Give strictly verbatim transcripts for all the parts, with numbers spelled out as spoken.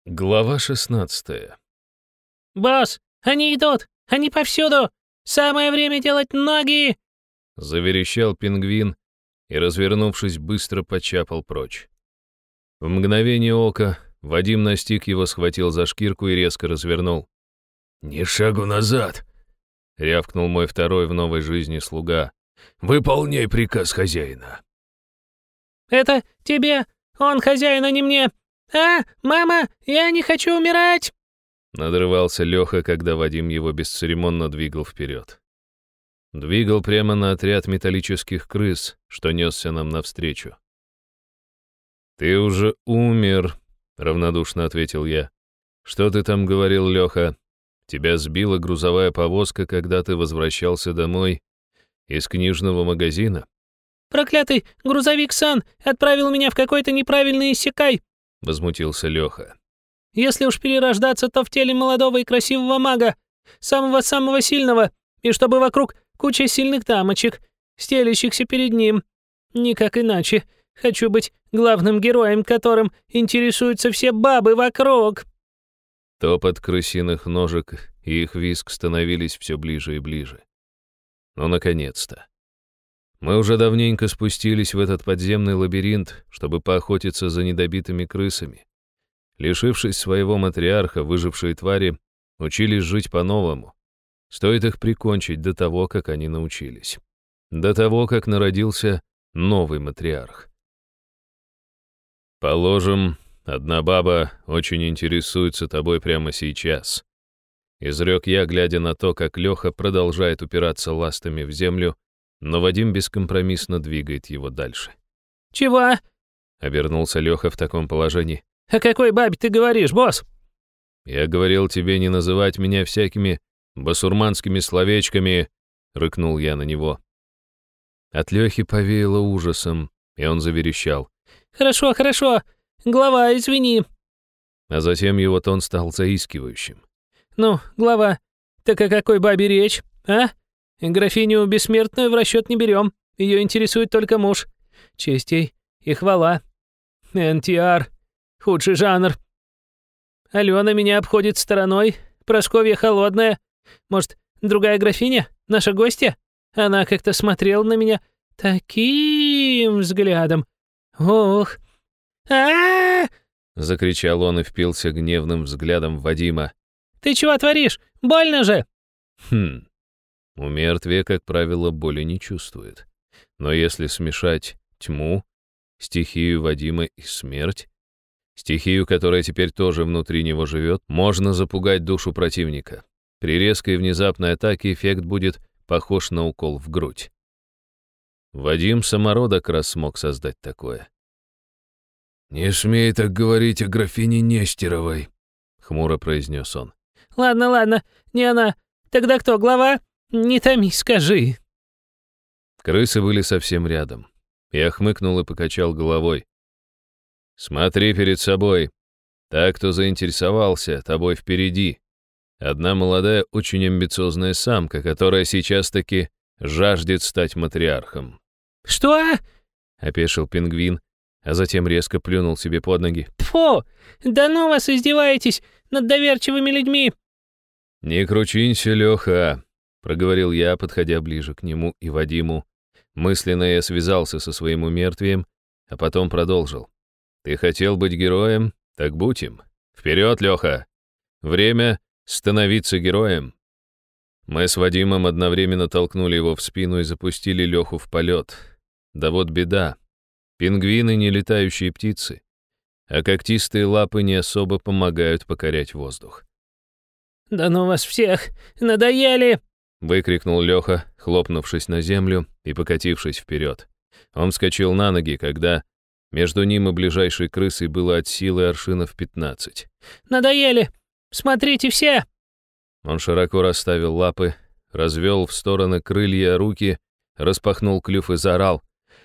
Глава шестнадцатая. «Босс, они идут! Они повсюду! Самое время делать ноги!» Заверещал пингвин и, развернувшись, быстро почапал прочь. В мгновение ока Вадим настиг его, схватил за шкирку и резко развернул. «Ни шагу назад!» — рявкнул мой второй в новой жизни слуга. «Выполняй приказ хозяина!» «Это тебе! Он хозяин, а не мне! А, мама, я не хочу умирать!» Надрывался Леха, когда Вадим его бесцеремонно двигал вперед. Двигал прямо на отряд металлических крыс, что несся нам навстречу. «Ты уже умер», — равнодушно ответил я. «Что ты там говорил, Леха? Тебя сбила грузовая повозка, когда ты возвращался домой из книжного магазина?» «Проклятый грузовик-сан отправил меня в какой-то неправильный иссякай!» — возмутился Леха. «Если уж перерождаться, то в теле молодого и красивого мага, самого-самого сильного, и чтобы вокруг куча сильных дамочек, стелящихся перед ним. Никак иначе. Хочу быть главным героем, которым интересуются все бабы вокруг». Топот крысиных ножек и их визг становились все ближе и ближе. Ну, наконец-то. Мы уже давненько спустились в этот подземный лабиринт, чтобы поохотиться за недобитыми крысами. Лишившись своего матриарха, выжившие твари учились жить по-новому. Стоит их прикончить до того, как они научились. До того, как народился новый матриарх. Положим, одна баба очень интересуется тобой прямо сейчас. Изрек я, глядя на то, как Леха продолжает упираться ластами в землю, но Вадим бескомпромиссно двигает его дальше. «Чего?» — обернулся Леха в таком положении. «О какой бабе ты говоришь, босс?» «Я говорил тебе не называть меня всякими басурманскими словечками», — рыкнул я на него. От Лехи повеяло ужасом, и он заверещал. «Хорошо, хорошо. Глава, извини». А затем его тон стал заискивающим. «Ну, глава, так о какой бабе речь, а? Графиню бессмертную в расчет не берем. Ее интересует только муж. Честь ей и хвала. эн ти ар. Худший жанр. Алена меня обходит стороной. Прасковья холодная. Может, другая графиня? Наша гостья? Она как-то смотрела на меня таким взглядом. Ох. а, -а, -а Закричал он и впился гневным взглядом в Вадима. «Ты чего творишь? Больно же!» Хм. У мертвия, как правило, боли не чувствует. Но если смешать тьму, стихию Вадима и смерть, стихию, которая теперь тоже внутри него живет, можно запугать душу противника. При резкой внезапной атаке эффект будет похож на укол в грудь. Вадим самородок раз смог создать такое. «Не смей так говорить о графине Нестеровой», — хмуро произнес он. «Ладно, ладно, не она. Тогда кто, глава? Не томи, скажи». Крысы были совсем рядом. Я хмыкнул и покачал головой. «Смотри перед собой. Та, кто заинтересовался, тобой впереди. Одна молодая, очень амбициозная самка, которая сейчас таки жаждет стать матриархом». «Что?» — опешил пингвин, а затем резко плюнул себе под ноги. «Тьфу! Да ну вас издеваетесь над доверчивыми людьми!» «Не кручинься, Леха», — проговорил я, подходя ближе к нему и Вадиму. Мысленно я связался со своим умертвием, а потом продолжил. «Ты хотел быть героем? Так будь им. Вперед, Леха! Время становиться героем!» Мы с Вадимом одновременно толкнули его в спину и запустили Леху в полет. Да вот беда. Пингвины — не летающие птицы, а когтистые лапы не особо помогают покорять воздух. «Да ну вас всех! Надоели!» — выкрикнул Леха, хлопнувшись на землю и покатившись вперед. Он вскочил на ноги, когда между ним и ближайшей крысой было от силы аршинов пятнадцать. «Надоели! Смотрите все!» Он широко расставил лапы, развел в стороны крылья руки, распахнул клюв и заорал.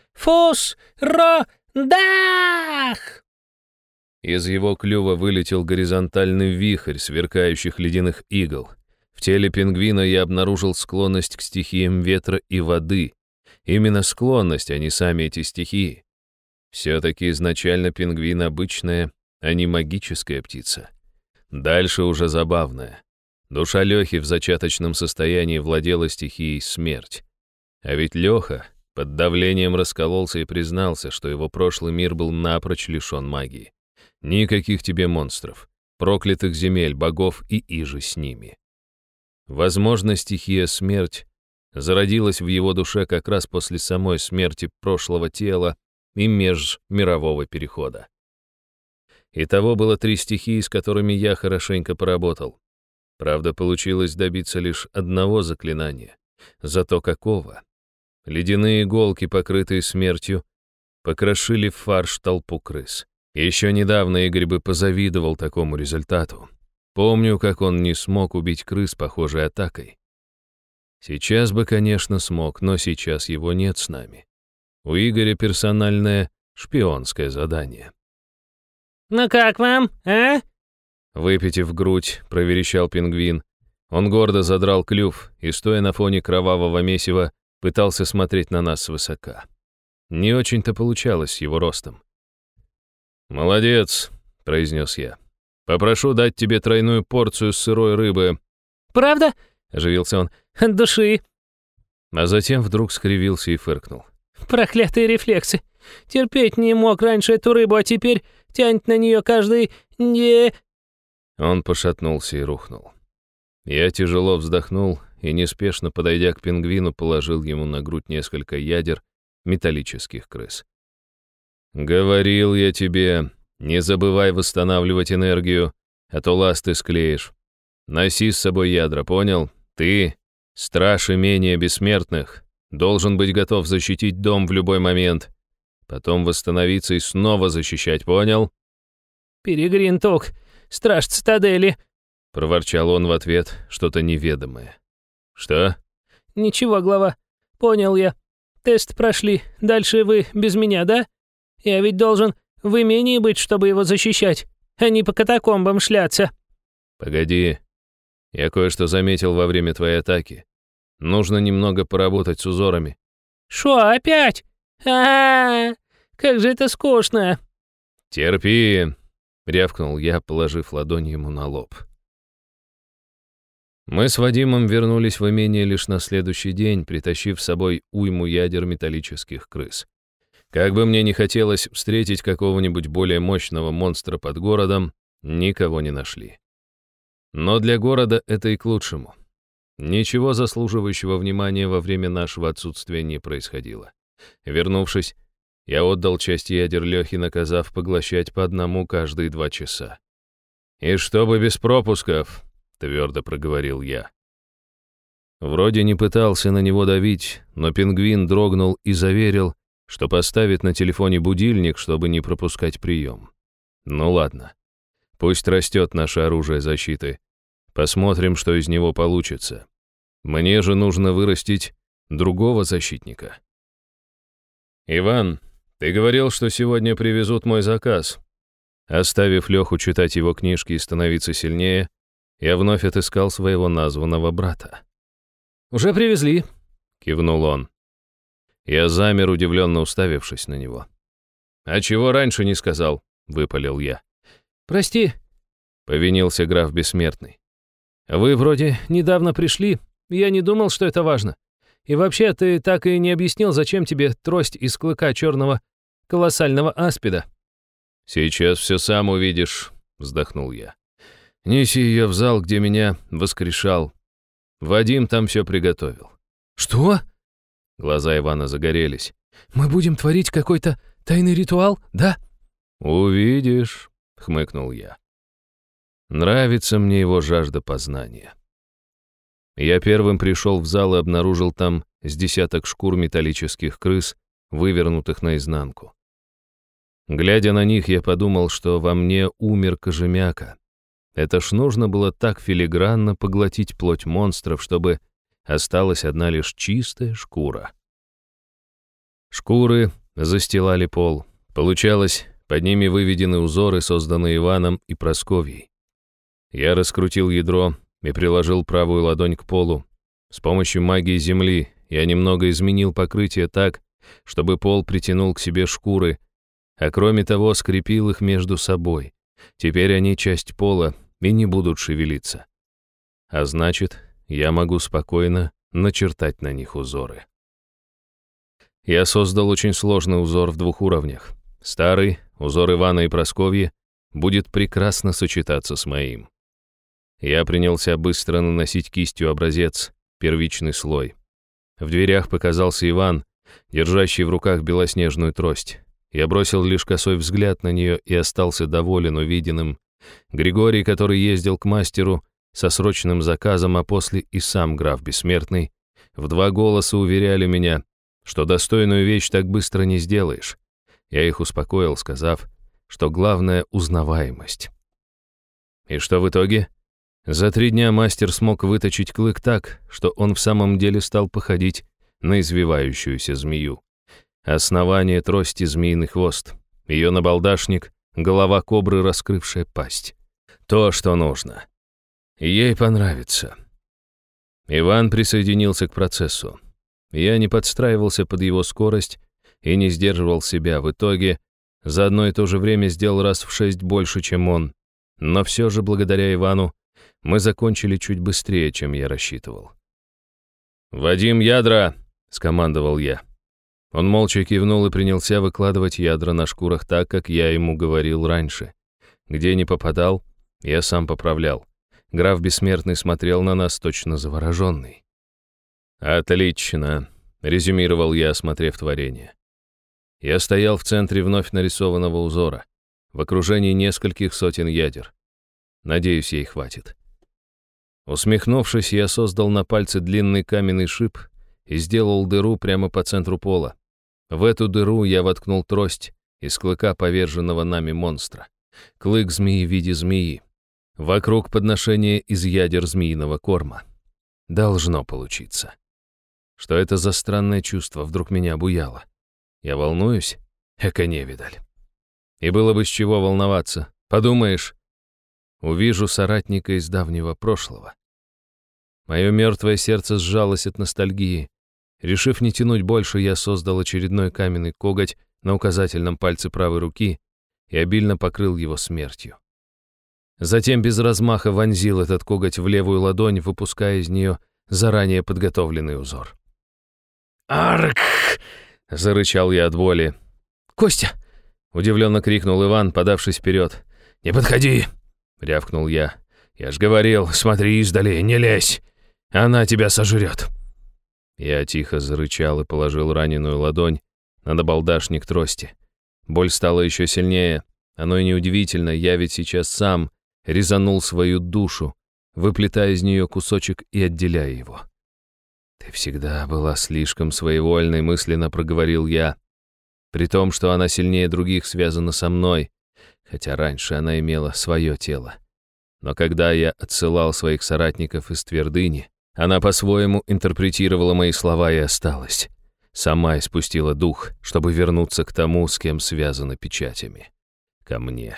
«Фус-ро-дах!» Из его клюва вылетел горизонтальный вихрь сверкающих ледяных игл. В теле пингвина я обнаружил склонность к стихиям ветра и воды. Именно склонность, а не сами эти стихии. Все-таки изначально пингвин — обычное, а не магическая птица. Дальше уже забавное. Душа Лёхи в зачаточном состоянии владела стихией смерть. А ведь Лёха под давлением раскололся и признался, что его прошлый мир был напрочь лишён магии. Никаких тебе монстров, проклятых земель, богов и иже с ними. Возможно, стихия смерть зародилась в его душе как раз после самой смерти прошлого тела и межмирового перехода. Итого было три стихии, с которыми я хорошенько поработал. Правда, получилось добиться лишь одного заклинания. Зато какого? Ледяные иголки, покрытые смертью, покрошили в фарш толпу крыс. Еще недавно Игорь бы позавидовал такому результату. Помню, как он не смог убить крыс похожей атакой. Сейчас бы, конечно, смог, но сейчас его нет с нами. У Игоря персональное шпионское задание. «Ну как вам, а?» Выпитив грудь, проверещал пингвин. Он гордо задрал клюв и, стоя на фоне кровавого месива, пытался смотреть на нас свысока. Не очень-то получалось с его ростом. «Молодец», — произнес я. «Попрошу дать тебе тройную порцию сырой рыбы». «Правда?» — оживился он. «От души». А затем вдруг скривился и фыркнул. «Проклятые рефлексы! Терпеть не мог раньше эту рыбу, а теперь тянет на нее каждый... не...» Он пошатнулся и рухнул. Я тяжело вздохнул и, неспешно подойдя к пингвину, положил ему на грудь несколько ядер металлических крыс. «Говорил я тебе, не забывай восстанавливать энергию, а то ласты склеишь. Носи с собой ядра, понял? Ты, страж имения бессмертных, должен быть готов защитить дом в любой момент, потом восстановиться и снова защищать, понял?» «Перегрин Ток, страж цитадели», — проворчал он в ответ что-то неведомое. «Что?» «Ничего, глава. Понял я. Тест прошли. Дальше вы без меня, да? Я ведь должен в имении быть, чтобы его защищать, а не по катакомбам шляться». «Погоди. Я кое-что заметил во время твоей атаки. Нужно немного поработать с узорами». «Шо, опять? А-а-а! Как же это скучно!» «Терпи!» — рявкнул я, положив ладонь ему на лоб. Мы с Вадимом вернулись в имение лишь на следующий день, притащив с собой уйму ядер металлических крыс. Как бы мне ни хотелось встретить какого-нибудь более мощного монстра под городом, никого не нашли. Но для города это и к лучшему. Ничего заслуживающего внимания во время нашего отсутствия не происходило. Вернувшись, я отдал часть ядер Лёхе, наказав поглощать по одному каждые два часа. «И чтобы без пропусков», — твердо проговорил я. Вроде не пытался на него давить, но пингвин дрогнул и заверил, что поставит на телефоне будильник, чтобы не пропускать прием. Ну ладно, пусть растет наше оружие защиты. Посмотрим, что из него получится. Мне же нужно вырастить другого защитника. «Иван, ты говорил, что сегодня привезут мой заказ». Оставив Леху читать его книжки и становиться сильнее, я вновь отыскал своего названного брата. «Уже привезли», — кивнул он. Я замер, удивленно уставившись на него. «А чего раньше не сказал?» — выпалил я. «Прости», — повинился граф Бессмертный. «Вы вроде недавно пришли, я не думал, что это важно. И вообще, ты так и не объяснил, зачем тебе трость из клыка черного колоссального аспида». «Сейчас все сам увидишь», — вздохнул я. «Неси ее в зал, где меня воскрешал. Вадим там все приготовил». «Что?» Глаза Ивана загорелись. «Мы будем творить какой-то тайный ритуал, да?» «Увидишь», — хмыкнул я. Нравится мне его жажда познания. Я первым пришел в зал и обнаружил там с десяток шкур металлических крыс, вывернутых наизнанку. Глядя на них, я подумал, что во мне умер кожемяка. Это ж нужно было так филигранно поглотить плоть монстров, чтобы осталась одна лишь чистая шкура. Шкуры застилали пол. Получалось, под ними выведены узоры, созданные Иваном и Прасковьей. Я раскрутил ядро и приложил правую ладонь к полу. С помощью магии земли я немного изменил покрытие так, чтобы пол притянул к себе шкуры, а кроме того скрепил их между собой, Теперь они часть пола и не будут шевелиться. А значит, я могу спокойно начертать на них узоры. Я создал очень сложный узор в двух уровнях. Старый, узор Ивана и Прасковьи, будет прекрасно сочетаться с моим. Я принялся быстро наносить кистью образец, первичный слой. В дверях показался Иван, держащий в руках белоснежную трость. Я бросил лишь косой взгляд на нее и остался доволен увиденным. Григорий, который ездил к мастеру со срочным заказом, а после и сам граф Бессмертный, в два голоса уверяли меня, что достойную вещь так быстро не сделаешь. Я их успокоил, сказав, что главное — узнаваемость. И что в итоге? За три дня мастер смог выточить клык так, что он в самом деле стал походить на извивающуюся змею. Основание трости — змеиный хвост, ее набалдашник — голова кобры, раскрывшая пасть. То, что нужно. Ей понравится. Иван присоединился к процессу. Я не подстраивался под его скорость и не сдерживал себя. В итоге за одно и то же время сделал раз в шесть больше, чем он. Но все же, благодаря Ивану, мы закончили чуть быстрее, чем я рассчитывал. «Вадим, ядра!» — скомандовал я. Он молча кивнул и принялся выкладывать ядра на шкурах так, как я ему говорил раньше. Где не попадал, я сам поправлял. Граф Бессмертный смотрел на нас точно завороженный. «Отлично», — резюмировал я, осмотрев творение. Я стоял в центре вновь нарисованного узора, в окружении нескольких сотен ядер. Надеюсь, ей хватит. Усмехнувшись, я создал на пальце длинный каменный шип и сделал дыру прямо по центру пола. В эту дыру я воткнул трость из клыка поверженного нами монстра. Клык змеи в виде змеи. Вокруг подношение из ядер змеиного корма. Должно получиться. Что это за странное чувство вдруг меня обуяло? Я волнуюсь? Эка невидаль. И было бы с чего волноваться. Подумаешь, увижу соратника из давнего прошлого. Мое мертвое сердце сжалось от ностальгии. Решив не тянуть больше, я создал очередной каменный коготь на указательном пальце правой руки и обильно покрыл его смертью. Затем без размаха вонзил этот коготь в левую ладонь, выпуская из нее заранее подготовленный узор. «Арк!» — зарычал я от боли. «Костя!» — удивленно крикнул Иван, подавшись вперед. «Не подходи!» — рявкнул я. «Я ж говорил, смотри издали, не лезь! Она тебя сожрет!» Я тихо зарычал и положил раненую ладонь на набалдашник трости. Боль стала еще сильнее. Оно и неудивительно, я ведь сейчас сам резанул свою душу, выплетая из нее кусочек и отделяя его. «Ты всегда была слишком своевольной», — мысленно проговорил я. При том, что она сильнее других связана со мной, хотя раньше она имела свое тело. Но когда я отсылал своих соратников из Твердыни, она по-своему интерпретировала мои слова и осталась. Сама испустила дух, чтобы вернуться к тому, с кем связаны печатями. Ко мне.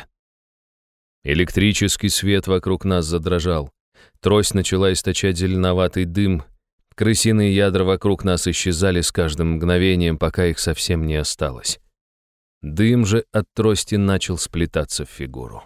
Электрический свет вокруг нас задрожал. Трость начала источать зеленоватый дым. Крысиные ядра вокруг нас исчезали с каждым мгновением, пока их совсем не осталось. Дым же от трости начал сплетаться в фигуру.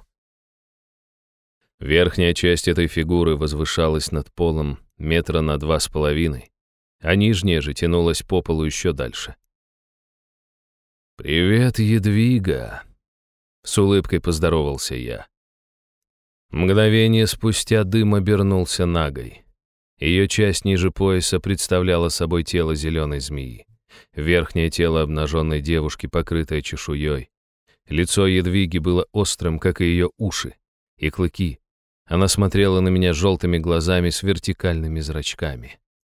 Верхняя часть этой фигуры возвышалась над полом метра на два с половиной, а нижняя же тянулась по полу еще дальше. «Привет, Едвига!» — с улыбкой поздоровался я. Мгновение спустя дым обернулся нагой. Ее часть ниже пояса представляла собой тело зеленой змеи. Верхнее тело обнаженной девушки, покрытое чешуей. Лицо Едвиги было острым, как и ее уши, и клыки. Она смотрела на меня желтыми глазами с вертикальными зрачками.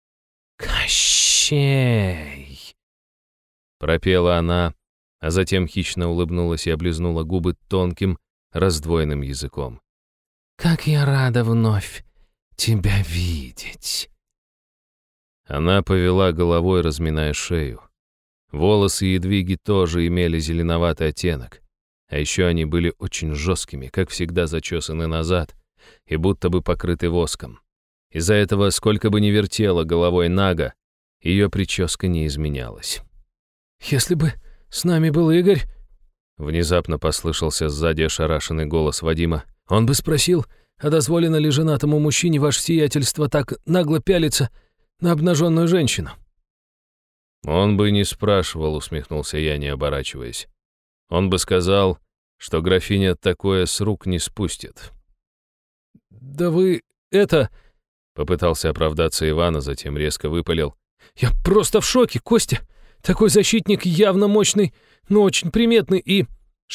«Кощей!» пропела она, а затем хищно улыбнулась и облизнула губы тонким, раздвоенным языком. «Как я рада вновь тебя видеть!» Она повела головой, разминая шею. Волосы Едвиги тоже имели зеленоватый оттенок, а еще они были очень жесткими, как всегда зачесаны назад и будто бы покрыты воском. Из-за этого, сколько бы ни вертела головой Нага, ее прическа не изменялась. «Если бы с нами был Игорь, Внезапно послышался сзади ошарашенный голос Вадима. «Он бы спросил, а дозволено ли женатому мужчине ваше сиятельство так нагло пялиться на обнаженную женщину?» «Он бы не спрашивал», — усмехнулся я, не оборачиваясь. «Он бы сказал, что графиня такое с рук не спустит». «Да вы это...» — попытался оправдаться Иван, а затем резко выпалил. «Я просто в шоке, Костя! Такой защитник явно мощный, но очень приметный и...»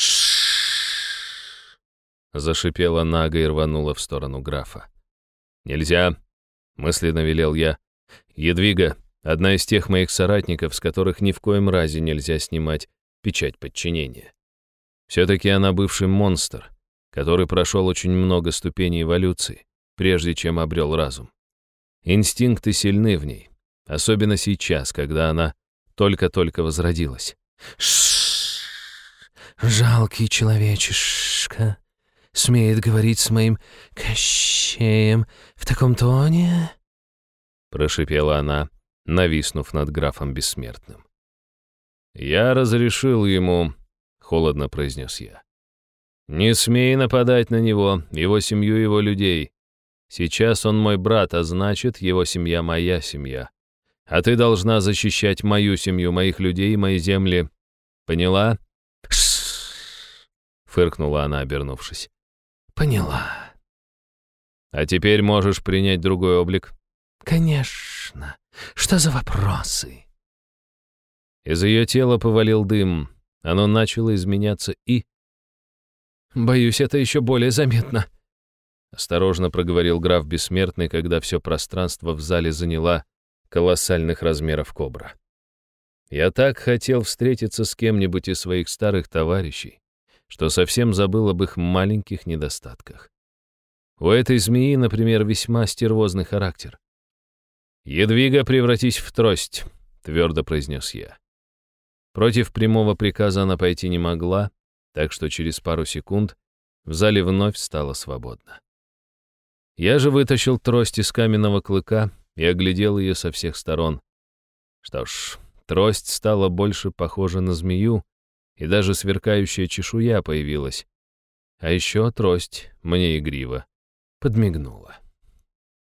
«Ш-ш-ш!» Зашипела Нага и рванула в сторону графа. «Нельзя!» — мысленно велел я. «Едвига — одна из тех моих соратников, с которых ни в коем разе нельзя снимать печать подчинения. Все-таки она бывший монстр, который прошел очень много ступеней эволюции, прежде чем обрел разум. Инстинкты сильны в ней, особенно сейчас, когда она только-только возродилась. Ш-ш-ш, жалкий человечишка смеет говорить с моим Кощеем в таком тоне?» Прошипела она, нависнув над графом Бессмертным. «Я разрешил ему», — холодно произнес я. «Не смей нападать на него, его семью, его людей. Сейчас он мой брат, а значит, его семья моя семья. А ты должна защищать мою семью, моих людей и мои земли. Поняла?» «Ш-ш-ш», фыркнула она, обернувшись. «Поняла». «А теперь можешь принять другой облик?» «Конечно. Что за вопросы?» Из ее тела повалил дым. Оно начало изменяться и... «Боюсь, это еще более заметно», — осторожно проговорил граф Бессмертный, когда все пространство в зале заняла колоссальных размеров кобра. Я так хотел встретиться с кем-нибудь из своих старых товарищей, что совсем забыл об их маленьких недостатках. У этой змеи, например, весьма стервозный характер. «Едвига, превратись в трость», — твердо произнес я. Против прямого приказа она пойти не могла, так что через пару секунд в зале вновь стало свободно. Я же вытащил трость из каменного клыка и оглядел ее со всех сторон. Что ж, трость стала больше похожа на змею, и даже сверкающая чешуя появилась. А еще трость мне игриво подмигнула.